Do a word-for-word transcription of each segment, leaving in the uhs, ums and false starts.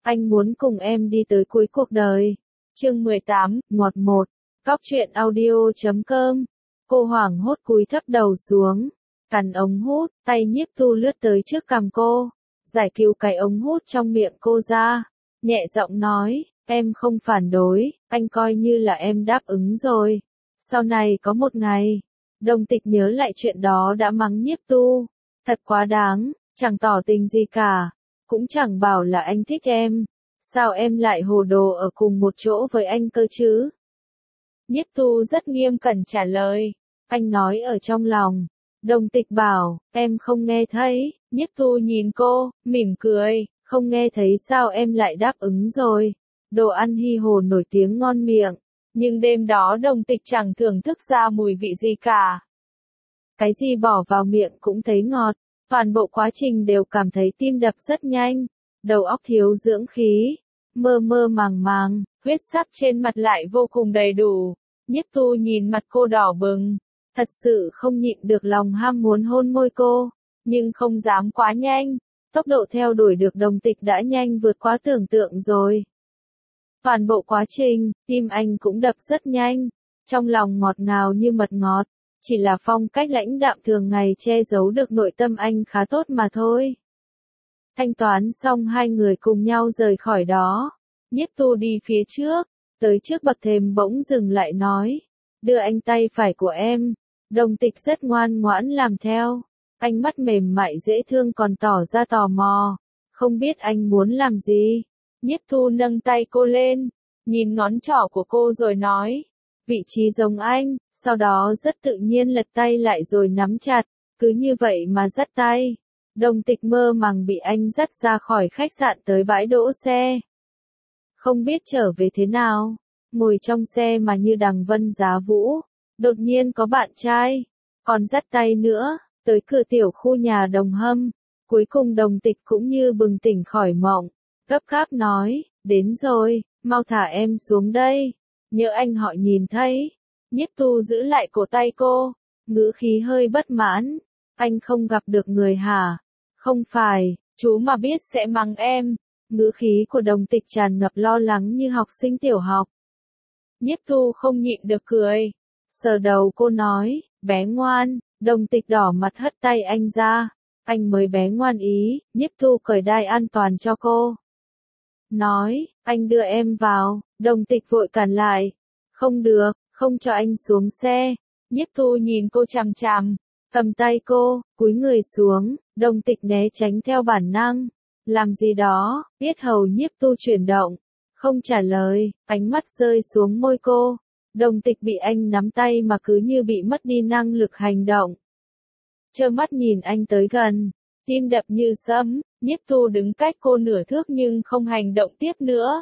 anh muốn cùng em đi tới cuối cuộc đời. Chương mười tám, ngọt một. Góc truyện audio chấm com. Cô hoảng hốt cúi thấp đầu xuống, cắn ống hút, tay Nhiếp Thu lướt tới trước cằm cô, giải cứu cái ống hút trong miệng cô ra, nhẹ giọng nói, em không phản đối, anh coi như là em đáp ứng rồi. Sau này có một ngày, Đồng Tịch nhớ lại chuyện đó đã mắng Nhiếp Thu, thật quá đáng, chẳng tỏ tình gì cả, cũng chẳng bảo là anh thích em, sao em lại hồ đồ ở cùng một chỗ với anh cơ chứ? Nhiếp Thu rất nghiêm cẩn trả lời, anh nói ở trong lòng. Đồng Tịch bảo, em không nghe thấy. Nhiếp Thu nhìn cô, mỉm cười, không nghe thấy sao em lại đáp ứng rồi. Đồ ăn Hy Hồ nổi tiếng ngon miệng, nhưng đêm đó Đồng Tịch chẳng thưởng thức ra mùi vị gì cả. Cái gì bỏ vào miệng cũng thấy ngọt, toàn bộ quá trình đều cảm thấy tim đập rất nhanh, đầu óc thiếu dưỡng khí, mơ mơ màng màng, huyết sắc trên mặt lại vô cùng đầy đủ. Nhiếp Thu nhìn mặt cô đỏ bừng, thật sự không nhịn được lòng ham muốn hôn môi cô, nhưng không dám quá nhanh, tốc độ theo đuổi được Đồng Tịch đã nhanh vượt quá tưởng tượng rồi. Toàn bộ quá trình, tim anh cũng đập rất nhanh, trong lòng ngọt ngào như mật ngọt, chỉ là phong cách lãnh đạm thường ngày che giấu được nội tâm anh khá tốt mà thôi. Thanh toán xong hai người cùng nhau rời khỏi đó, Nhiếp Thu đi phía trước, tới trước bậc thềm bỗng dừng lại nói, đưa anh tay phải của em. Đồng Tịch rất ngoan ngoãn làm theo, ánh mắt mềm mại dễ thương còn tỏ ra tò mò, không biết anh muốn làm gì. Nhiếp Thu nâng tay cô lên, nhìn ngón trỏ của cô rồi nói, vị trí giống anh, sau đó rất tự nhiên lật tay lại rồi nắm chặt, cứ như vậy mà dắt tay. Đồng Tịch mơ màng bị anh dắt ra khỏi khách sạn tới bãi đỗ xe. Không biết trở về thế nào, ngồi trong xe mà như đằng vân giá vũ, đột nhiên có bạn trai, còn dắt tay nữa, tới cửa tiểu khu nhà Đồng Hâm, cuối cùng Đồng Tịch cũng như bừng tỉnh khỏi mộng, gấp gáp nói, đến rồi, mau thả em xuống đây, nhỡ anh họ nhìn thấy. Nhiếp Thu giữ lại cổ tay cô, ngữ khí hơi bất mãn, anh không gặp được người hả? Không phải, chú mà biết sẽ mắng em. Ngữ khí của Đồng Tịch tràn ngập lo lắng như học sinh tiểu học. Nhiếp Thu không nhịn được cười, sờ đầu cô nói, bé ngoan. Đồng Tịch đỏ mặt hất tay anh ra, anh mới bé ngoan ý. Nhiếp Thu cởi đai an toàn cho cô, nói, anh đưa em vào. Đồng Tịch vội cản lại, không được, không cho anh xuống xe. Nhiếp Thu nhìn cô chằm chằm, cầm tay cô, cúi người xuống. Đồng Tịch né tránh theo bản năng, làm gì đó, yết hầu Nhiếp Thu chuyển động, không trả lời, ánh mắt rơi xuống môi cô. Đồng Tịch bị anh nắm tay mà cứ như bị mất đi năng lực hành động. Trơ mắt nhìn anh tới gần, tim đập như sấm. Nhiếp Thu đứng cách cô nửa thước nhưng không hành động tiếp nữa.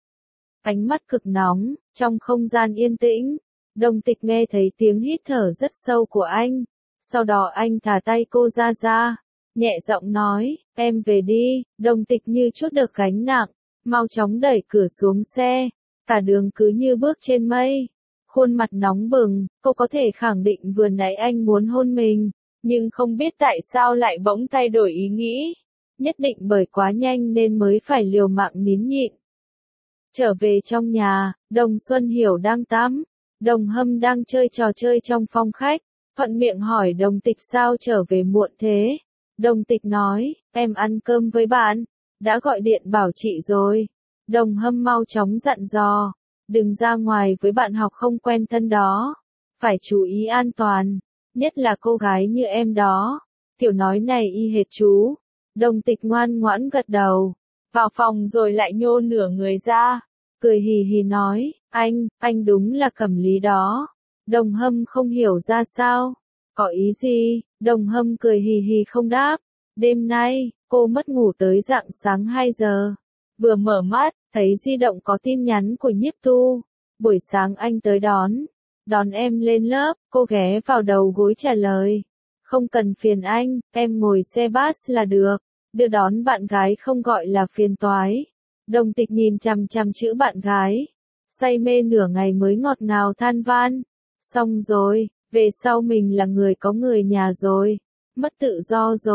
Ánh mắt cực nóng, trong không gian yên tĩnh, Đồng Tịch nghe thấy tiếng hít thở rất sâu của anh. Sau đó anh thả tay cô ra ra, nhẹ giọng nói, em về đi. Đồng Tịch như chút được gánh nặng, mau chóng đẩy cửa xuống xe, cả đường cứ như bước trên mây. Khuôn mặt nóng bừng, cô có thể khẳng định vừa nãy anh muốn hôn mình, nhưng không biết tại sao lại bỗng thay đổi ý nghĩ. Nhất định bởi quá nhanh nên mới phải liều mạng nín nhịn. Trở về trong nhà, Đồng Xuân Hiểu đang tắm, Đồng Hâm đang chơi trò chơi trong phòng khách, thuận miệng hỏi Đồng Tịch sao trở về muộn thế. Đồng Tịch nói, em ăn cơm với bạn, đã gọi điện bảo chị rồi. Đồng Hâm mau chóng dặn dò, đừng ra ngoài với bạn học không quen thân đó, phải chú ý an toàn, nhất là cô gái như em đó. Kiểu nói này y hệt chú. Đồng Tịch ngoan ngoãn gật đầu, vào phòng rồi lại nhô nửa người ra, cười hì hì nói, anh, anh đúng là cẩm lý đó. Đồng Hâm không hiểu ra sao, có ý gì. Đồng Hâm cười hì hì không đáp. Đêm nay, cô mất ngủ tới rạng sáng hai giờ, vừa mở mắt, thấy di động có tin nhắn của Nhiếp Thu. Buổi sáng anh tới đón, đón em lên lớp. Cô ghé vào đầu gối trả lời, không cần phiền anh, em ngồi xe bus là được, đưa đón bạn gái không gọi là phiền toái. Đồng Tịch nhìn chằm chằm chữ bạn gái, say mê nửa ngày mới ngọt ngào than van, xong rồi, về sau mình là người có người nhà rồi, mất tự do rồi,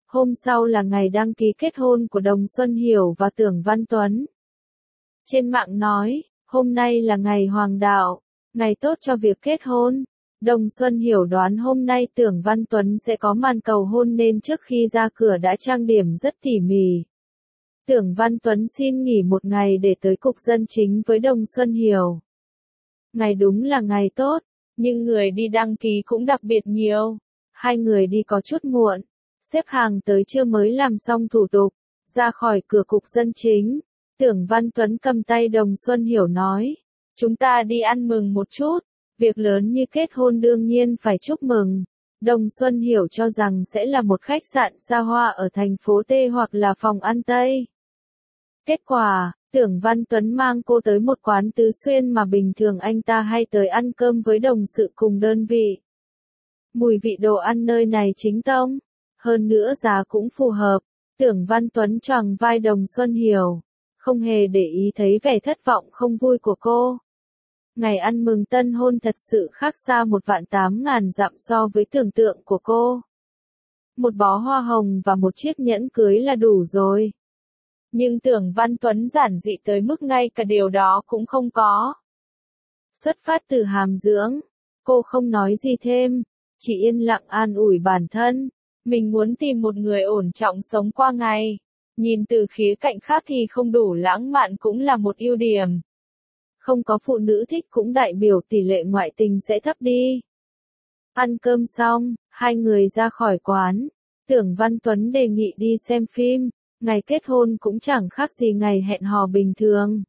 Hôm sau là ngày đăng ký kết hôn của Đồng Xuân Hiểu và Tưởng Văn Tuấn. Trên mạng nói, hôm nay là ngày hoàng đạo, ngày tốt cho việc kết hôn. Đồng Xuân Hiểu đoán hôm nay Tưởng Văn Tuấn sẽ có màn cầu hôn nên trước khi ra cửa đã trang điểm rất tỉ mỉ. Tưởng Văn Tuấn xin nghỉ một ngày để tới cục dân chính với Đồng Xuân Hiểu. Ngày đúng là ngày tốt, nhưng người đi đăng ký cũng đặc biệt nhiều. Hai người đi có chút muộn, xếp hàng tới trưa mới làm xong thủ tục, ra khỏi cửa cục dân chính. Tưởng Văn Tuấn cầm tay Đồng Xuân Hiểu nói, chúng ta đi ăn mừng một chút, việc lớn như kết hôn đương nhiên phải chúc mừng. Đồng Xuân Hiểu cho rằng sẽ là một khách sạn xa hoa ở thành phố T hoặc là phòng ăn Tây. Kết quả, Tưởng Văn Tuấn mang cô tới một quán tứ xuyên mà bình thường anh ta hay tới ăn cơm với đồng sự cùng đơn vị. Mùi vị đồ ăn nơi này chính tông, hơn nữa giá cũng phù hợp. Tưởng Văn Tuấn choàng vai Đồng Xuân Hiểu, không hề để ý thấy vẻ thất vọng không vui của cô. Ngày ăn mừng tân hôn thật sự khác xa một vạn tám ngàn dặm so với tưởng tượng của cô. Một bó hoa hồng và một chiếc nhẫn cưới là đủ rồi. Nhưng Tưởng Văn Tuấn giản dị tới mức ngay cả điều đó cũng không có. Xuất phát từ hàm dưỡng, cô không nói gì thêm, chỉ yên lặng an ủi bản thân. Mình muốn tìm một người ổn trọng sống qua ngày. Nhìn từ khía cạnh khác thì không đủ lãng mạn cũng là một ưu điểm. Không có phụ nữ thích cũng đại biểu tỷ lệ ngoại tình sẽ thấp đi. Ăn cơm xong, hai người ra khỏi quán. Tưởng Văn Tuấn đề nghị đi xem phim. Ngày kết hôn cũng chẳng khác gì ngày hẹn hò bình thường.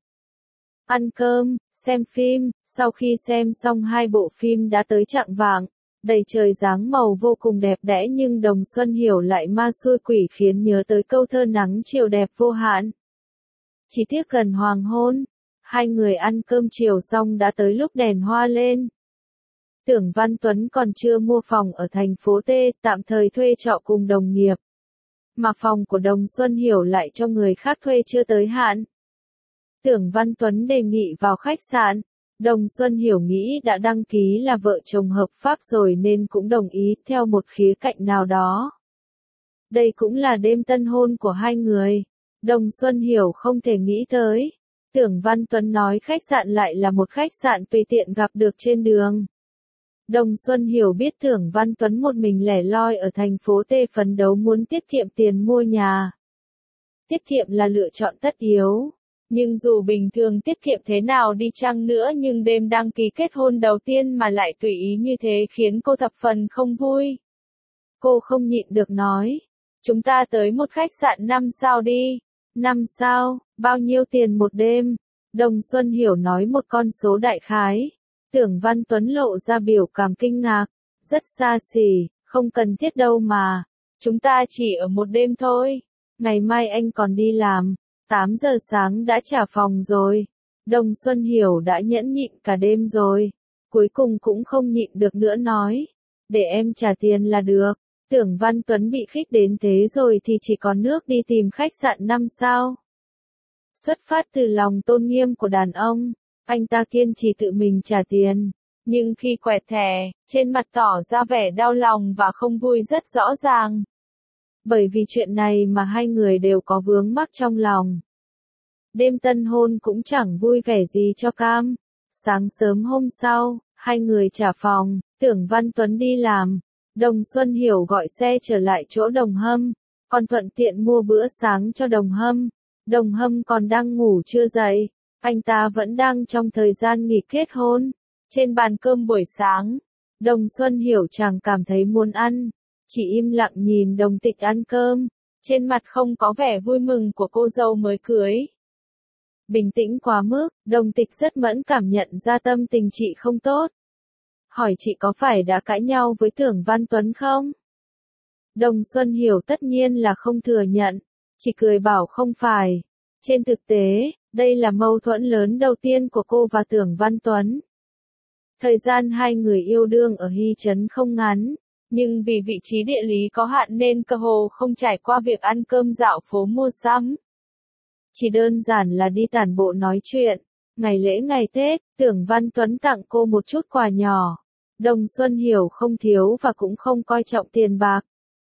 Ăn cơm, xem phim, sau khi xem xong hai bộ phim đã tới chạng vạng. Đầy trời dáng màu vô cùng đẹp đẽ nhưng Đồng Xuân Hiểu lại ma xui quỷ khiến nhớ tới câu thơ nắng chiều đẹp vô hạn. Chỉ tiếc gần hoàng hôn, hai người ăn cơm chiều xong đã tới lúc đèn hoa lên. Tưởng Văn Tuấn còn chưa mua phòng ở thành phố T, tạm thời thuê trọ cùng đồng nghiệp. Mà phòng của Đồng Xuân Hiểu lại cho người khác thuê chưa tới hạn. Tưởng Văn Tuấn đề nghị vào khách sạn. Đồng Xuân Hiểu nghĩ đã đăng ký là vợ chồng hợp pháp rồi nên cũng đồng ý theo một khía cạnh nào đó. Đây cũng là đêm tân hôn của hai người. Đồng Xuân Hiểu không thể nghĩ tới. Tưởng Văn Tuấn nói khách sạn lại là một khách sạn tùy tiện gặp được trên đường. Đồng Xuân Hiểu biết Tưởng Văn Tuấn một mình lẻ loi ở thành phố T phấn đấu muốn tiết kiệm tiền mua nhà. Tiết kiệm là lựa chọn tất yếu. Nhưng dù bình thường tiết kiệm thế nào đi chăng nữa nhưng đêm đăng ký kết hôn đầu tiên mà lại tùy ý như thế khiến cô thập phần không vui. Cô không nhịn được nói. Chúng ta tới một khách sạn năm sao đi. Năm sao, bao nhiêu tiền một đêm? Đồng Xuân Hiểu nói một con số đại khái. Tưởng Văn Tuấn lộ ra biểu cảm kinh ngạc. Rất xa xỉ, không cần thiết đâu mà. Chúng ta chỉ ở một đêm thôi. Ngày mai anh còn đi làm. tám giờ sáng đã trả phòng rồi. Đồng Xuân Hiểu đã nhẫn nhịn cả đêm rồi. Cuối cùng cũng không nhịn được nữa nói. Để em trả tiền là được. Tưởng Văn Tuấn bị khích đến thế rồi thì chỉ còn nước đi tìm khách sạn năm sao. Xuất phát từ lòng tôn nghiêm của đàn ông, anh ta kiên trì tự mình trả tiền. Nhưng khi quẹt thẻ, trên mặt tỏ ra vẻ đau lòng và không vui rất rõ ràng. Bởi vì chuyện này mà hai người đều có vướng mắc trong lòng. Đêm tân hôn cũng chẳng vui vẻ gì cho cam. Sáng sớm hôm sau, hai người trả phòng, Tưởng Văn Tuấn đi làm. Đồng Xuân Hiểu gọi xe trở lại chỗ Đồng Hâm, còn thuận tiện mua bữa sáng cho Đồng Hâm. Đồng Hâm còn đang ngủ chưa dậy, anh ta vẫn đang trong thời gian nghỉ kết hôn. Trên bàn cơm buổi sáng, Đồng Xuân Hiểu chẳng cảm thấy muốn ăn, chỉ im lặng nhìn Đồng Tịch ăn cơm, trên mặt không có vẻ vui mừng của cô dâu mới cưới. Bình tĩnh quá mức, Đồng Tịch rất mẫn cảm nhận ra tâm tình chị không tốt. Hỏi chị có phải đã cãi nhau với Tưởng Văn Tuấn không? Đồng Xuân Hiểu tất nhiên là không thừa nhận, chỉ cười bảo không phải. Trên thực tế, đây là mâu thuẫn lớn đầu tiên của cô và Tưởng Văn Tuấn. Thời gian hai người yêu đương ở Hy Trấn không ngắn, nhưng vì vị trí địa lý có hạn nên cơ hồ không trải qua việc ăn cơm dạo phố mua sắm. Chỉ đơn giản là đi tản bộ nói chuyện. Ngày lễ ngày Tết, Tưởng Văn Tuấn tặng cô một chút quà nhỏ. Đồng Xuân Hiểu không thiếu và cũng không coi trọng tiền bạc.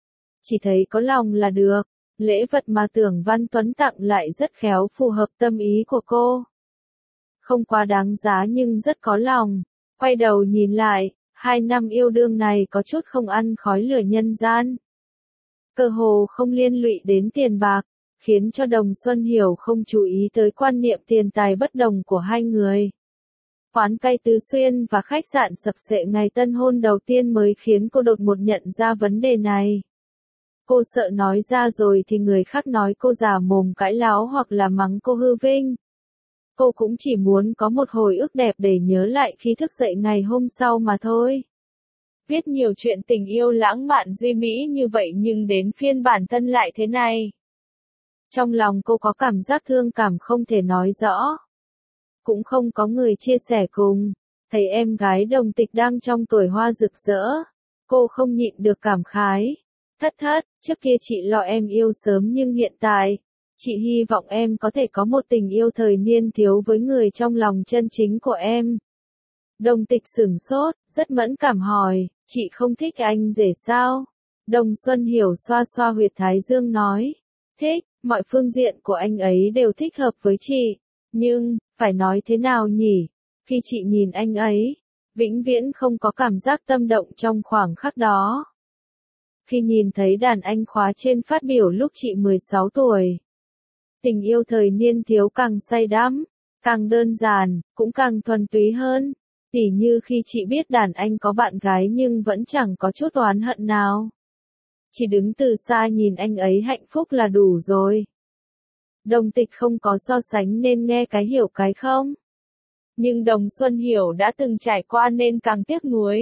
chỉ thấy có lòng là được. Lễ vật mà Tưởng Văn Tuấn tặng lại rất khéo phù hợp tâm ý của cô. Không quá đáng giá nhưng rất có lòng. Quay đầu nhìn lại, hai năm yêu đương này có chút không ăn khói lửa nhân gian. Cơ hồ không liên lụy đến tiền bạc, khiến cho Đồng Xuân Hiểu không chú ý tới quan niệm tiền tài bất đồng của hai người. Quán cay Tứ Xuyên và khách sạn sập sệ ngày tân hôn đầu tiên mới khiến cô đột ngột nhận ra vấn đề này. Cô sợ nói ra rồi thì người khác nói cô già mồm cãi láo hoặc là mắng cô hư vinh. Cô cũng chỉ muốn có một hồi ức đẹp để nhớ lại khi thức dậy ngày hôm sau mà thôi. Viết nhiều chuyện tình yêu lãng mạn duy mỹ như vậy nhưng đến phiên bản thân lại thế này. Trong lòng cô có cảm giác thương cảm không thể nói rõ. Cũng không có người chia sẻ cùng. Thấy em gái Đồng Tịch đang trong tuổi hoa rực rỡ. Cô không nhịn được cảm khái. Thất thất, trước kia chị lo em yêu sớm nhưng hiện tại, chị hy vọng em có thể có một tình yêu thời niên thiếu với người trong lòng chân chính của em. Đồng Tịch sửng sốt, rất mẫn cảm hỏi, chị không thích anh rể sao? Đồng Xuân Hiểu xoa xoa huyệt thái dương nói, thích, mọi phương diện của anh ấy đều thích hợp với chị. Nhưng, phải nói thế nào nhỉ? Khi chị nhìn anh ấy, vĩnh viễn không có cảm giác tâm động trong khoảng khắc đó. Khi nhìn thấy đàn anh khóa trên phát biểu lúc chị mười sáu tuổi. Tình yêu thời niên thiếu càng say đắm, càng đơn giản, cũng càng thuần túy hơn. Tỉ như khi chị biết đàn anh có bạn gái nhưng vẫn chẳng có chút oán hận nào. Chỉ đứng từ xa nhìn anh ấy hạnh phúc là đủ rồi. Đồng Tịch không có so sánh nên nghe cái hiểu cái không. Nhưng Đồng Xuân Hiểu đã từng trải qua nên càng tiếc nuối.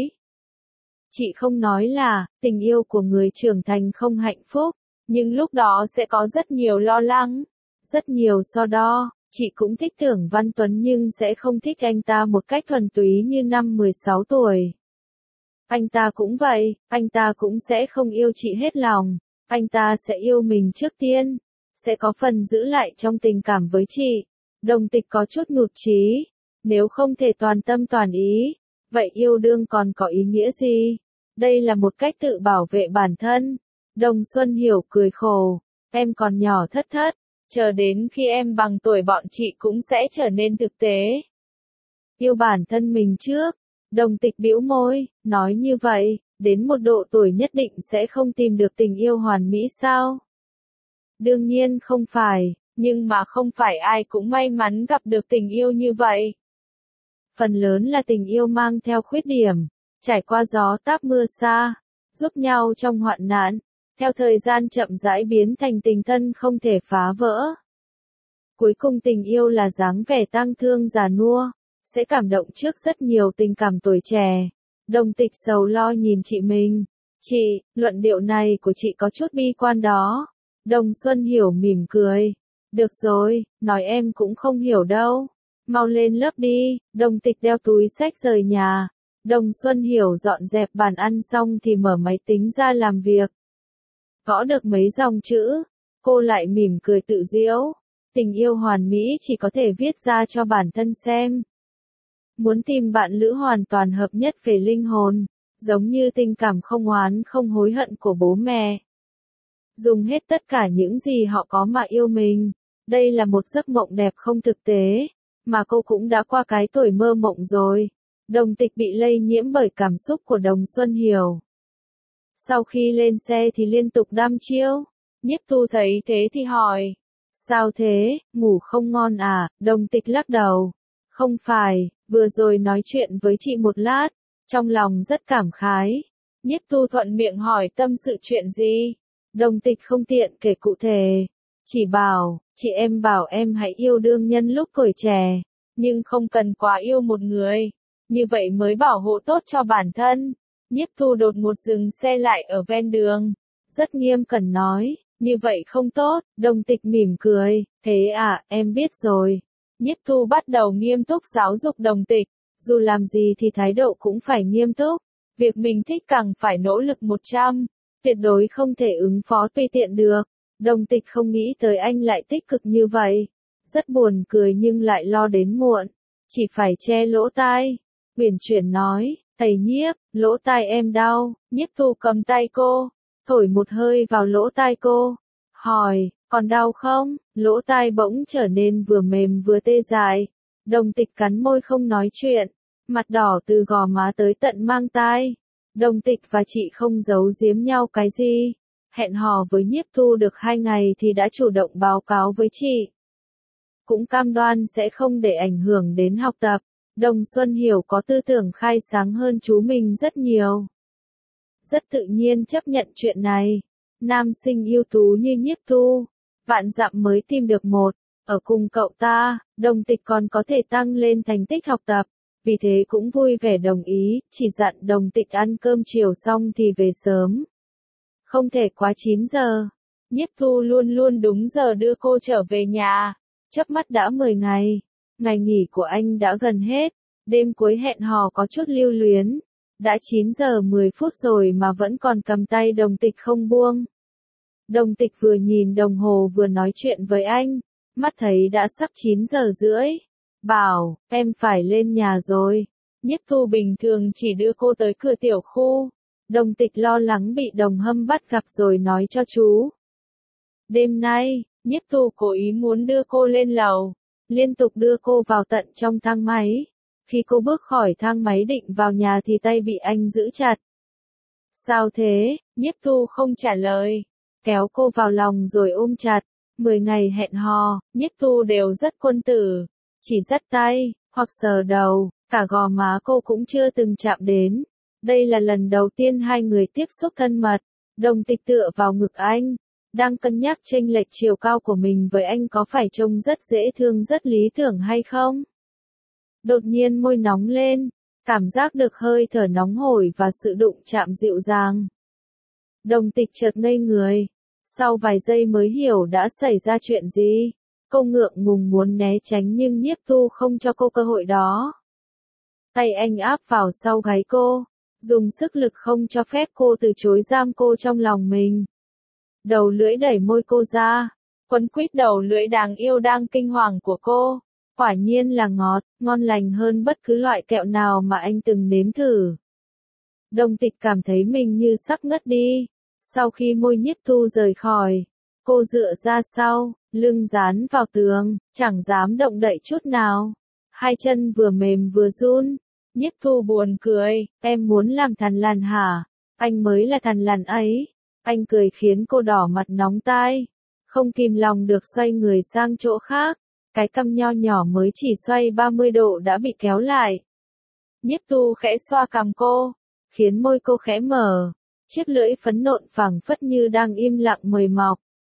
Chị không nói là, tình yêu của người trưởng thành không hạnh phúc, nhưng lúc đó sẽ có rất nhiều lo lắng, rất nhiều so đo. Chị cũng thích Tưởng Văn Tuấn nhưng sẽ không thích anh ta một cách thuần túy như năm mười sáu tuổi. Anh ta cũng vậy, anh ta cũng sẽ không yêu chị hết lòng, anh ta sẽ yêu mình trước tiên, sẽ có phần giữ lại trong tình cảm với chị. Đồng Tịch có chút nhụt chí, nếu không thể toàn tâm toàn ý, vậy yêu đương còn có ý nghĩa gì? Đây là một cách tự bảo vệ bản thân. Đồng Xuân Hiểu cười khổ, em còn nhỏ thất thất, chờ đến khi em bằng tuổi bọn chị cũng sẽ trở nên thực tế. Yêu bản thân mình trước. Đồng Tịch bĩu môi, nói như vậy, đến một độ tuổi nhất định sẽ không tìm được tình yêu hoàn mỹ sao? Đương nhiên không phải, nhưng mà không phải ai cũng may mắn gặp được tình yêu như vậy. Phần lớn là tình yêu mang theo khuyết điểm, trải qua gió táp mưa xa, giúp nhau trong hoạn nạn, theo thời gian chậm rãi biến thành tình thân không thể phá vỡ. Cuối cùng tình yêu là dáng vẻ tang thương già nua, sẽ cảm động trước rất nhiều tình cảm tuổi trẻ. Đồng Tịch sầu lo nhìn chị mình. Chị, luận điệu này của chị có chút bi quan đó. Đồng Xuân Hiểu mỉm cười. Được rồi, nói em cũng không hiểu đâu. Mau lên lớp đi. Đồng Tịch đeo túi xách rời nhà. Đồng Xuân Hiểu dọn dẹp bàn ăn xong thì mở máy tính ra làm việc. Gõ được mấy dòng chữ, cô lại mỉm cười tự giễu. Tình yêu hoàn mỹ chỉ có thể viết ra cho bản thân xem. Muốn tìm bạn lữ hoàn toàn hợp nhất về linh hồn, giống như tình cảm không oán không hối hận của bố mẹ. Dùng hết tất cả những gì họ có mà yêu mình. Đây là một giấc mộng đẹp không thực tế, mà cô cũng đã qua cái tuổi mơ mộng rồi. Đồng Tịch bị lây nhiễm bởi cảm xúc của Đồng Xuân Hiểu. Sau khi lên xe thì liên tục đăm chiêu. Nhiếp Thu thấy thế thì hỏi. Sao thế, ngủ không ngon à? Đồng Tịch lắc đầu. Không phải, vừa rồi nói chuyện với chị một lát, trong lòng rất cảm khái. Nhiếp Thu thuận miệng hỏi tâm sự chuyện gì? Đồng Tịch không tiện kể cụ thể. Chỉ bảo, chị em bảo em hãy yêu đương nhân lúc tuổi trẻ, nhưng không cần quá yêu một người. Như vậy mới bảo hộ tốt cho bản thân. Nhiếp Thu đột ngột dừng xe lại ở ven đường. Rất nghiêm cẩn nói, như vậy không tốt. Đồng Tịch mỉm cười, thế à, em biết rồi. Nhiếp Thu bắt đầu nghiêm túc giáo dục Đồng Tịch, dù làm gì thì thái độ cũng phải nghiêm túc, việc mình thích càng phải nỗ lực một trăm, tuyệt đối không thể ứng phó tùy tiện được. Đồng Tịch không nghĩ tới anh lại tích cực như vậy, rất buồn cười nhưng lại lo đến muộn, chỉ phải che lỗ tai. Uyển chuyển nói, thầy Nhiếp, lỗ tai em đau. Nhiếp Thu cầm tay cô, thổi một hơi vào lỗ tai cô, hỏi, còn đau không? Lỗ tai bỗng trở nên vừa mềm vừa tê dại. Đồng Tịch cắn môi không nói chuyện, mặt đỏ từ gò má tới tận mang tai. Đồng Tịch và chị không giấu giếm nhau cái gì. Hẹn hò với Nhiếp Thu được hai ngày thì đã chủ động báo cáo với chị. Cũng cam đoan sẽ không để ảnh hưởng đến học tập. Đồng Xuân Hiểu có tư tưởng khai sáng hơn chú mình rất nhiều. Rất tự nhiên chấp nhận chuyện này. Nam sinh ưu tú như Nhiếp Thu, vạn dặm mới tìm được một. Ở cùng cậu ta, Đồng Tịch còn có thể tăng lên thành tích học tập. Vì thế cũng vui vẻ đồng ý, chỉ dặn Đồng Tịch ăn cơm chiều xong thì về sớm. Không thể quá chín giờ. Nhiếp Thu luôn luôn đúng giờ đưa cô trở về nhà. Chớp mắt đã mười ngày. Ngày nghỉ của anh đã gần hết. Đêm cuối hẹn hò có chút lưu luyến. Đã chín giờ mười phút rồi mà vẫn còn cầm tay Đồng Tịch không buông. Đồng Tịch vừa nhìn đồng hồ vừa nói chuyện với anh. Mắt thấy đã sắp chín giờ rưỡi. Bảo, em phải lên nhà rồi. Nhiếp Thu bình thường chỉ đưa cô tới cửa tiểu khu. Đồng Tịch lo lắng bị Đồng Hâm bắt gặp rồi nói cho chú. Đêm nay, Nhiếp Thu cố ý muốn đưa cô lên lầu. Liên tục đưa cô vào tận trong thang máy. Khi cô bước khỏi thang máy định vào nhà thì tay bị anh giữ chặt. Sao thế? Nhiếp Thu không trả lời. Kéo cô vào lòng rồi ôm chặt. Mười ngày hẹn hò, Nhiếp Thu đều rất quân tử. Chỉ dắt tay, hoặc sờ đầu, cả gò má cô cũng chưa từng chạm đến. Đây là lần đầu tiên hai người tiếp xúc thân mật. Đồng Tịch tựa vào ngực anh. Đang cân nhắc chênh lệch chiều cao của mình với anh có phải trông rất dễ thương rất lý tưởng hay không? Đột nhiên môi nóng lên, cảm giác được hơi thở nóng hổi và sự đụng chạm dịu dàng. Đồng Tịch chợt ngây người, sau vài giây mới hiểu đã xảy ra chuyện gì. Cô ngượng ngùng muốn né tránh nhưng Nhiếp Thu không cho cô cơ hội đó. Tay anh áp vào sau gáy cô, dùng sức lực không cho phép cô từ chối giam cô trong lòng mình. Đầu lưỡi đẩy môi cô ra, quấn quýt đầu lưỡi đáng yêu đang kinh hoàng của cô. Quả nhiên là ngọt, ngon lành hơn bất cứ loại kẹo nào mà anh từng nếm thử. Đồng Tịch cảm thấy mình như sắp ngất đi. Sau khi môi Nhiếp Thu rời khỏi, cô dựa ra sau, lưng dán vào tường, chẳng dám động đậy chút nào. Hai chân vừa mềm vừa run. Nhiếp Thu buồn cười, em muốn làm thằn lằn hả? Anh mới là thằn lằn ấy. Anh cười khiến cô đỏ mặt nóng tai. Không kìm lòng được xoay người sang chỗ khác. Cái cằm nho nhỏ mới chỉ xoay ba mươi độ đã bị kéo lại. Nhiếp Thu khẽ xoa cằm cô, khiến môi cô khẽ mở. Chiếc lưỡi phấn nộn phảng phất như đang im lặng mời mọc.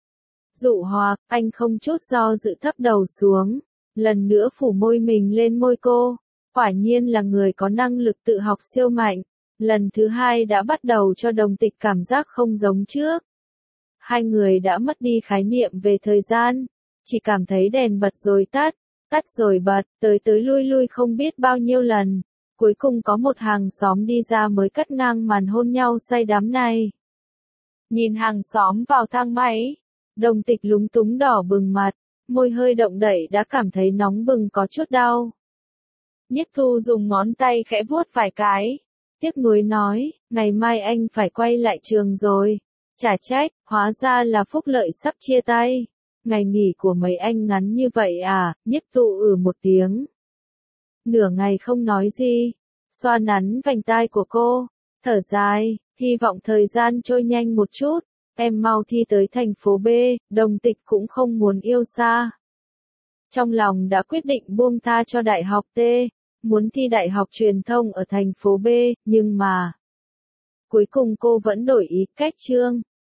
Dụ hoặc, anh không chút do dự thấp đầu xuống. Lần nữa phủ môi mình lên môi cô. Quả nhiên là người có năng lực tự học siêu mạnh. Lần thứ hai đã bắt đầu cho Đồng Tịch cảm giác không giống trước. Hai người đã mất đi khái niệm về thời gian. Chỉ cảm thấy đèn bật rồi tắt, tắt rồi bật, tới tới lui lui không biết bao nhiêu lần. Cuối cùng có một hàng xóm đi ra mới cắt ngang màn hôn nhau say đắm này. Nhìn hàng xóm vào thang máy, Đồng Tịch lúng túng đỏ bừng mặt, môi hơi động đậy đã cảm thấy nóng bừng có chút đau. Nhiếp Thu dùng ngón tay khẽ vuốt vài cái. Tiếc nuối nói, ngày mai anh phải quay lại trường rồi. Chả trách, hóa ra là phúc lợi sắp chia tay. Ngày nghỉ của mấy anh ngắn như vậy à? Nhiếp Thu ừ một tiếng. Nửa ngày không nói gì. Xoa nắn vành tai của cô. Thở dài, hy vọng thời gian trôi nhanh một chút. Em mau thi tới thành phố B, Đồng Tịch cũng không muốn yêu xa. Trong lòng đã quyết định buông tha cho đại học T. Muốn thi đại học truyền thông ở thành phố B, nhưng mà cuối cùng cô vẫn đổi ý cách chương.